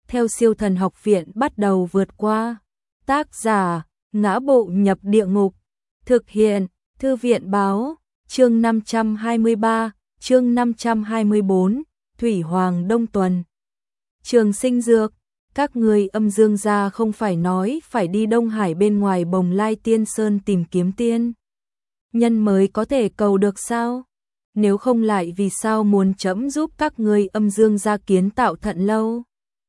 theo Siêu Thần Học Viện bắt đầu vượt qua. Tác giả: Ngã Bộ Nhập Địa Ngục. Thực hiện: Thư viện báo. Chương 523, chương 524, Thủy Hoàng Đông Tuần. Trường Sinh Dược, các người âm dương gia không phải nói phải đi Đông Hải bên ngoài Bồng Lai Tiên Sơn tìm kiếm tiên nhân mới có thể cầu được sao? Nếu không lại vì sao muốn trẫm giúp các người âm dương gia kiến tạo Thận Lâu?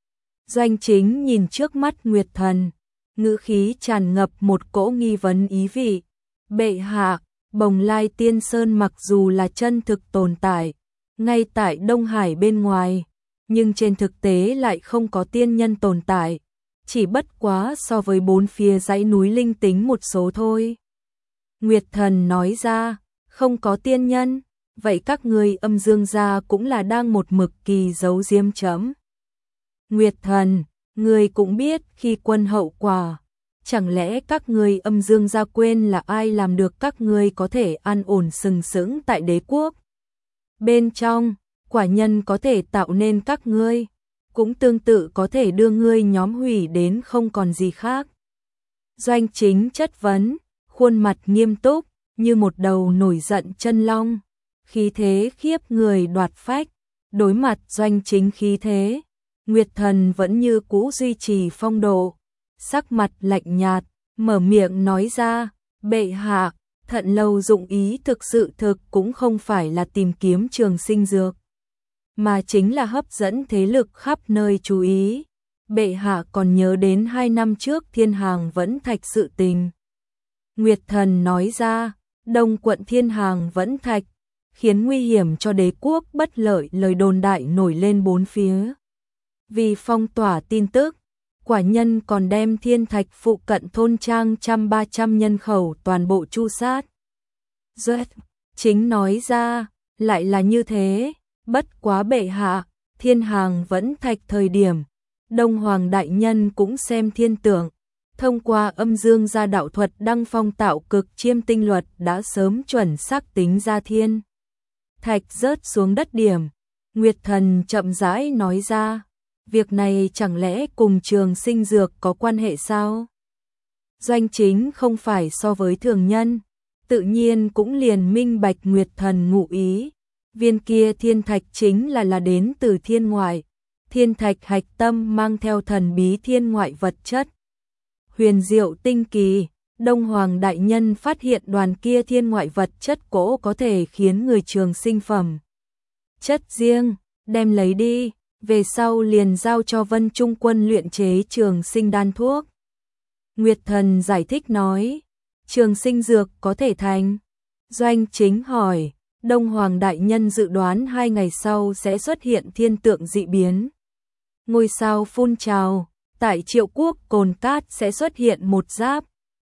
Doanh Chính nhìn trước mắt Nguyệt Thần, ngữ khí tràn ngập một cỗ nghi vấn ý vị. Bệ hạ, Bồng Lai Tiên Sơn mặc dù là chân thực tồn tại ngay tại Đông Hải bên ngoài, nhưng trên thực tế lại không có tiên nhân tồn tại, chỉ bất quá so với bốn phía dãy núi linh tính một số thôi. Nguyệt Thần nói ra, không có tiên nhân, vậy các người âm dương gia cũng là đang một mực kỳ giấu giếm chấm. Nguyệt Thần, người cũng biết khi quân hậu quả, chẳng lẽ các người âm dương gia quên là ai làm được các người có thể an ổn sừng sững tại đế quốc? Bên trong, quả nhân có thể tạo nên các ngươi, cũng tương tự có thể đưa ngươi nhóm hủy đến không còn gì khác. Doanh Chính chất vấn, khuôn mặt nghiêm túc, như một đầu nổi giận chân long, khí thế khiếp người đoạt phách. Đối mặt Doanh Chính khí thế, Nguyệt Thần vẫn như cũ duy trì phong độ, sắc mặt lạnh nhạt, mở miệng nói ra, bệ hạ, Thận Lâu dụng ý thực sự cũng không phải là tìm kiếm trường sinh dược, mà chính là hấp dẫn thế lực khắp nơi chú ý. Bệ hạ còn nhớ đến 2 năm trước Thiên Hàng Vẫn Thạch sự tình. Nguyệt Thần nói ra, Đông quận Thiên Hàng Vẫn Thạch, khiến nguy hiểm cho đế quốc bất lợi lời đồn đại nổi lên bốn phía. Vì phong tỏa tin tức, quả nhân còn đem Thiên Thạch phụ cận thôn trang 100-300 nhân khẩu toàn bộ tru sát. Duet Chính nói ra, lại là như thế, bất quá bệ hạ, Thiên Hàng Vẫn Thạch thời điểm, Đông Hoàng đại nhân cũng xem thiên tượng, thông qua âm dương gia đạo thuật đăng phong tạo cực chiêm tinh luật đã sớm chuẩn xác tính ra thiên thạch rớt xuống đất điểm. Nguyệt Thần chậm rãi nói ra, việc này chẳng lẽ cùng trường sinh dược có quan hệ sao? Doanh Chính không phải so với thường nhân, tự nhiên cũng liền minh bạch Nguyệt Thần ngụ ý. Viên kia thiên thạch chính là đến từ thiên ngoại, thiên thạch hạch tâm mang theo thần bí thiên ngoại vật chất. Huyền diệu tinh kỳ, Đông Hoàng đại nhân phát hiện đoàn kia thiên ngoại vật chất cỗ có thể khiến người trường sinh phẩm chất riêng, đem lấy đi, về sau liền giao cho Vân Trung quân luyện chế trường sinh đan thuốc. Nguyệt Thần giải thích nói, trường sinh dược có thể thành. Doanh Chính hỏi, Đông Hoàng đại nhân dự đoán 2 ngày sau sẽ xuất hiện thiên tượng dị biến. Ngôi sao phun trào, tại Triệu Quốc Cồn Cát sẽ xuất hiện một giáp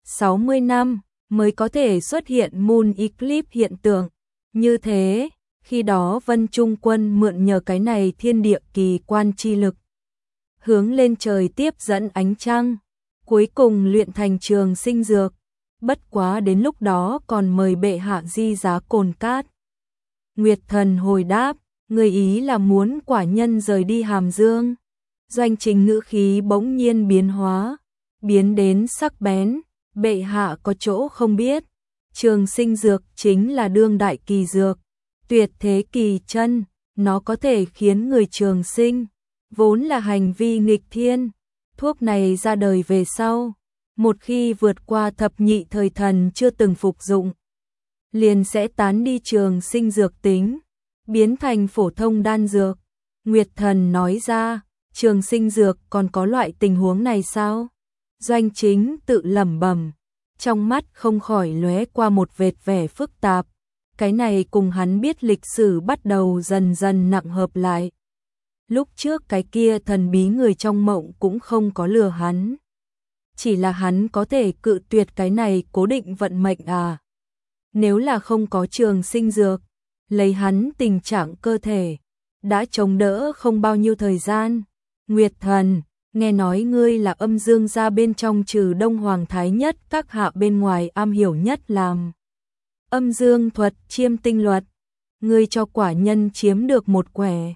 60 năm mới có thể xuất hiện moon eclipse hiện tượng. Như thế, khi đó Vân Trung quân mượn nhờ cái này thiên địa kỳ quan chi lực, hướng lên trời tiếp dẫn ánh trăng, cuối cùng luyện thành trường sinh dược. Bất quá đến lúc đó còn mời bệ hạ di giá Cồn Cát. Nguyệt Thần hồi đáp, người ý là muốn quả nhân rời đi Hàm Dương. Doanh Chính ngữ khí bỗng nhiên biến hóa, biến đến sắc bén, bệ hạ có chỗ không biết, trường sinh dược chính là đương đại kỳ dược, tuyệt thế kỳ chân, nó có thể khiến người trường sinh, vốn là hành vi nghịch thiên. Thuốc này ra đời về sau, một khi vượt qua thập nhị thời thần chưa từng phục dụng, liền sẽ tán đi trường sinh dược tính, biến thành phổ thông đan dược. Nguyệt Thần nói ra, trường sinh dược còn có loại tình huống này sao? Doanh Chính tự lẩm bẩm, trong mắt không khỏi lóe qua một vệt vẻ phức tạp. Cái này cùng hắn biết lịch sử bắt đầu dần dần nặng hợp lại. Lúc trước cái kia thần bí người trong mộng cũng không có lừa hắn. Chỉ là hắn có thể cự tuyệt cái này cố định vận mệnh à? Nếu là không có trường sinh dược, lấy hắn tình trạng cơ thể, đã chống đỡ không bao nhiêu thời gian. Nguyệt Thần, nghe nói ngươi là âm dương gia bên trong trừ Đông Hoàng Thái Nhất các hạ bên ngoài am hiểu nhất làm âm dương thuật chiêm tinh luật, ngươi cho quả nhân chiếm được một quẻ,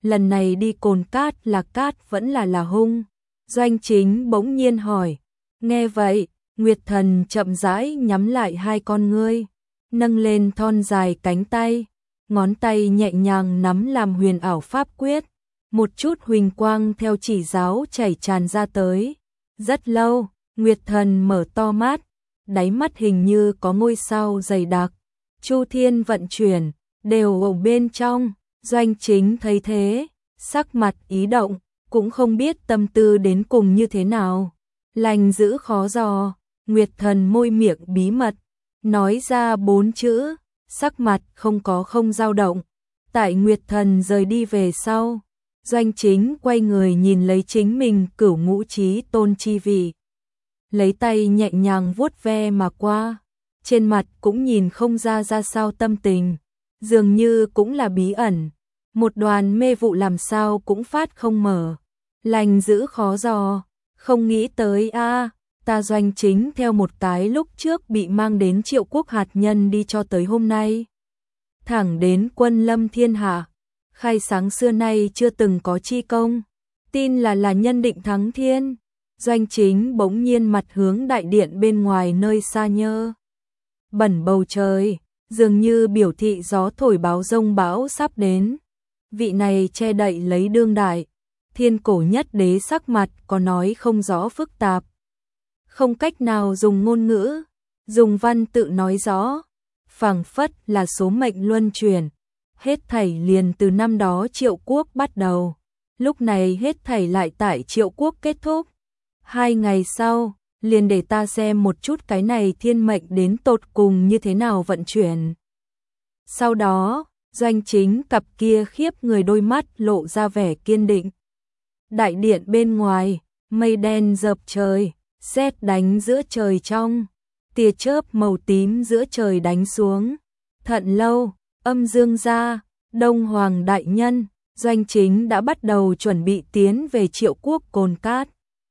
lần này đi Cồn Cát là cát vẫn là hung? Doanh Chính bỗng nhiên hỏi. Nghe vậy, Nguyệt Thần chậm rãi nhắm lại hai con ngươi, nâng lên thon dài cánh tay, ngón tay nhẹ nhàng nắm làm huyền ảo pháp quyết, một chút huỳnh quang theo chỉ giáo chảy tràn ra tới. Rất lâu, Nguyệt Thần mở to mắt, đáy mắt hình như có ngôi sao dày đặc, chu thiên vận chuyển, đều ở bên trong. Doanh Chính thấy thế, sắc mặt ý động, cũng không biết tâm tư đến cùng như thế nào. Lành giữ khó dò, Nguyệt Thần môi miệng bí mật, nói ra 4 chữ, sắc mặt không dao động. Tại Nguyệt Thần rời đi về sau, Doanh Chính quay người nhìn lấy chính mình cửu ngũ chí tôn chi vị. Lấy tay nhẹ nhàng vuốt ve mà qua, trên mặt cũng nhìn không ra sao tâm tình, dường như cũng là bí ẩn. Một đoàn mê vụ làm sao cũng phát không mở. Lành giữ khó dò, không nghĩ tới ta Doanh Chính theo một cái lúc trước bị mang đến Triệu Quốc hạt nhân đi cho tới hôm nay. Thẳng đến quân lâm thiên hạ, khai sáng xưa nay chưa từng có chi công, tin là nhân định thắng thiên. Doanh Chính bỗng nhiên mặt hướng đại điện bên ngoài nơi xa nhơ bẩn bầu trời, dường như biểu thị gió thổi báo rông bão sắp đến. Vị này che đậy lấy đương đại, thiên cổ nhất đế sắc mặt có nói không rõ phức tạp. Không cách nào dùng ngôn ngữ, dùng văn tự nói rõ, phảng phất là số mệnh luân chuyển. Hết thảy liền từ năm đó Triệu Quốc bắt đầu, lúc này hết thảy lại tại Triệu Quốc kết thúc. 2 ngày sau, liền để ta xem một chút cái này thiên mệnh đến tột cùng như thế nào vận chuyển. Sau đó, Doanh Chính cặp kia khiếp người đôi mắt lộ ra vẻ kiên định. Đại điện bên ngoài, mây đen dợp trời, sét đánh giữa trời trong, tia chớp màu tím giữa trời đánh xuống. Thận lâu, âm dương gia, Đông Hoàng đại nhân, Doanh Chính đã bắt đầu chuẩn bị tiến về Triệu Quốc Cồn Cát.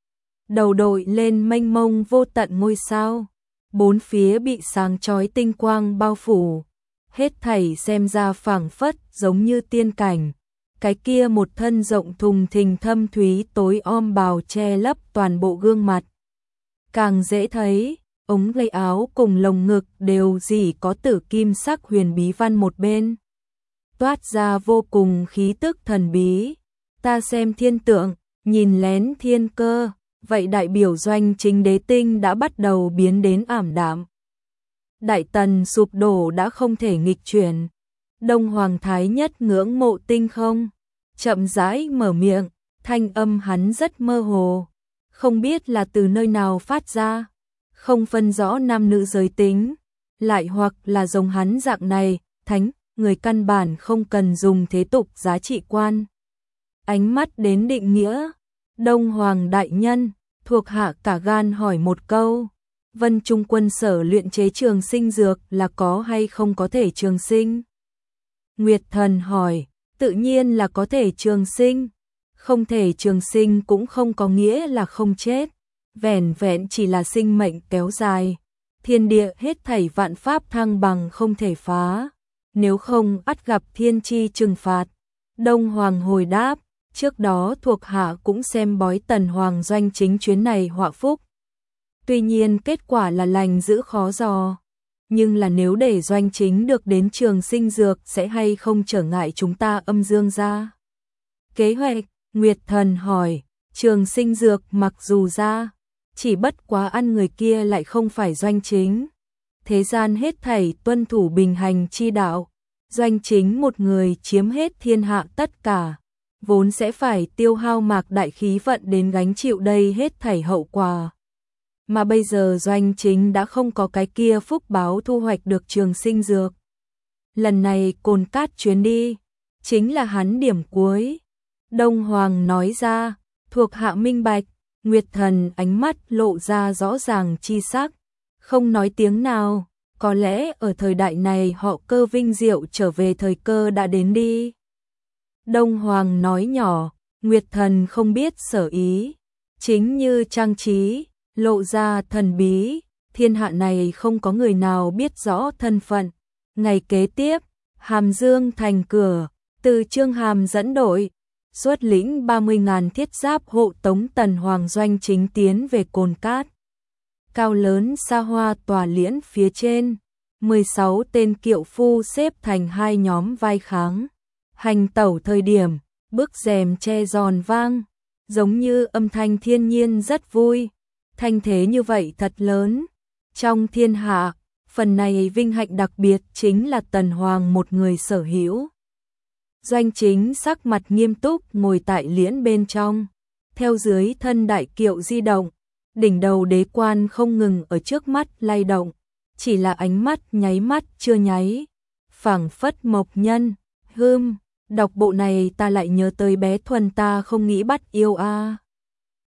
Đầu đội lên mênh mông vô tận ngôi sao, bốn phía bị sáng chói tinh quang bao phủ, hết thảy xem ra phảng phất giống như tiên cảnh. Cái kia một thân rộng thùng thình thâm thúy tối om bào che lấp toàn bộ gương mặt. Càng dễ thấy, ống tay áo cùng lồng ngực đều chỉ có tử kim sắc huyền bí văn một bên, toát ra vô cùng khí tức thần bí. Ta xem thiên tượng, nhìn lén thiên cơ, vậy đại biểu Doanh Chính đế tinh đã bắt đầu biến đến ảm đạm. Đại tần sụp đổ đã không thể nghịch chuyển. Đông Hoàng thái nhất ngưỡng mộ tinh không, chậm rãi mở miệng, thanh âm hắn rất mơ hồ, không biết là từ nơi nào phát ra, không phân rõ nam nữ giới tính, lại hoặc là giống hắn dạng này, thánh, người căn bản không cần dùng thế tục giá trị quan. Ánh mắt đến định nghĩa, Đông Hoàng đại nhân, thuộc hạ cả gan hỏi một câu, Vân Trung quân sở luyện chế trường sinh dược là có hay không có thể trường sinh? Nguyệt Thần hỏi, tự nhiên là có thể trường sinh, không thể trường sinh cũng không có nghĩa là không chết, vẻn vẹn chỉ là sinh mệnh kéo dài, thiên địa hết thảy vạn pháp thăng bằng không thể phá, nếu không ắt gặp thiên chi trừng phạt. Đông Hoàng hồi đáp, trước đó thuộc hạ cũng xem bói Tần Hoàng Doanh Chính chuyến này họa phúc. Tuy nhiên kết quả là lành giữ khó dò, nhưng là nếu để Doanh Chính được đến trường sinh dược sẽ hay không trở ngại chúng ta âm dương gia? Kế hoạch, Nguyệt Thần hỏi, trường sinh dược mặc dù ra, chỉ bất quá ăn người kia lại không phải Doanh Chính. Thế gian hết thảy tuân thủ bình hành chi đạo, Doanh Chính một người chiếm hết thiên hạ tất cả, vốn sẽ phải tiêu hao mạc đại khí vận đến gánh chịu đây hết thảy hậu quả. Mà bây giờ Doanh Chính đã không có cái kia phúc báo thu hoạch được trường sinh dược. Lần này Cồn Cát chuyến đi, chính là hắn điểm cuối. Đông Hoàng nói ra, thuộc hạ minh bạch. Nguyệt Thần ánh mắt lộ ra rõ ràng chi sắc, không nói tiếng nào, có lẽ ở thời đại này họ Cơ vinh diệu trở về thời cơ đã đến đi. Đông Hoàng nói nhỏ, Nguyệt Thần không biết sở ý, chính như trang trí, lộ ra thần bí, thiên hạ này không có người nào biết rõ thân phận. Ngày kế tiếp, Hàm Dương thành cửa, từ Trương Hàm dẫn đội, xuất lĩnh 30.000 thiết giáp hộ tống Tần Hoàng doanh chính tiến về Cồn Cát. Cao lớn xa hoa tòa liễn phía trên, 16 tên kiệu phu xếp thành hai nhóm vai kháng. Hành tẩu thời điểm, bức rèm che giòn vang, giống như âm thanh thiên nhiên rất vui. Thanh thế như vậy thật lớn. Trong thiên hạ, phần này vinh hạnh đặc biệt chính là Tần Hoàng một người sở hữu. Doanh chính sắc mặt nghiêm túc ngồi tại liễn bên trong, theo dưới thân đại kiệu di động, đỉnh đầu đế quan không ngừng ở trước mắt lay động, chỉ là ánh mắt nháy mắt chưa nháy, phảng phất mộc nhân. Đọc bộ này ta lại nhớ tới bé Thuần ta không nghĩ bắt yêu a.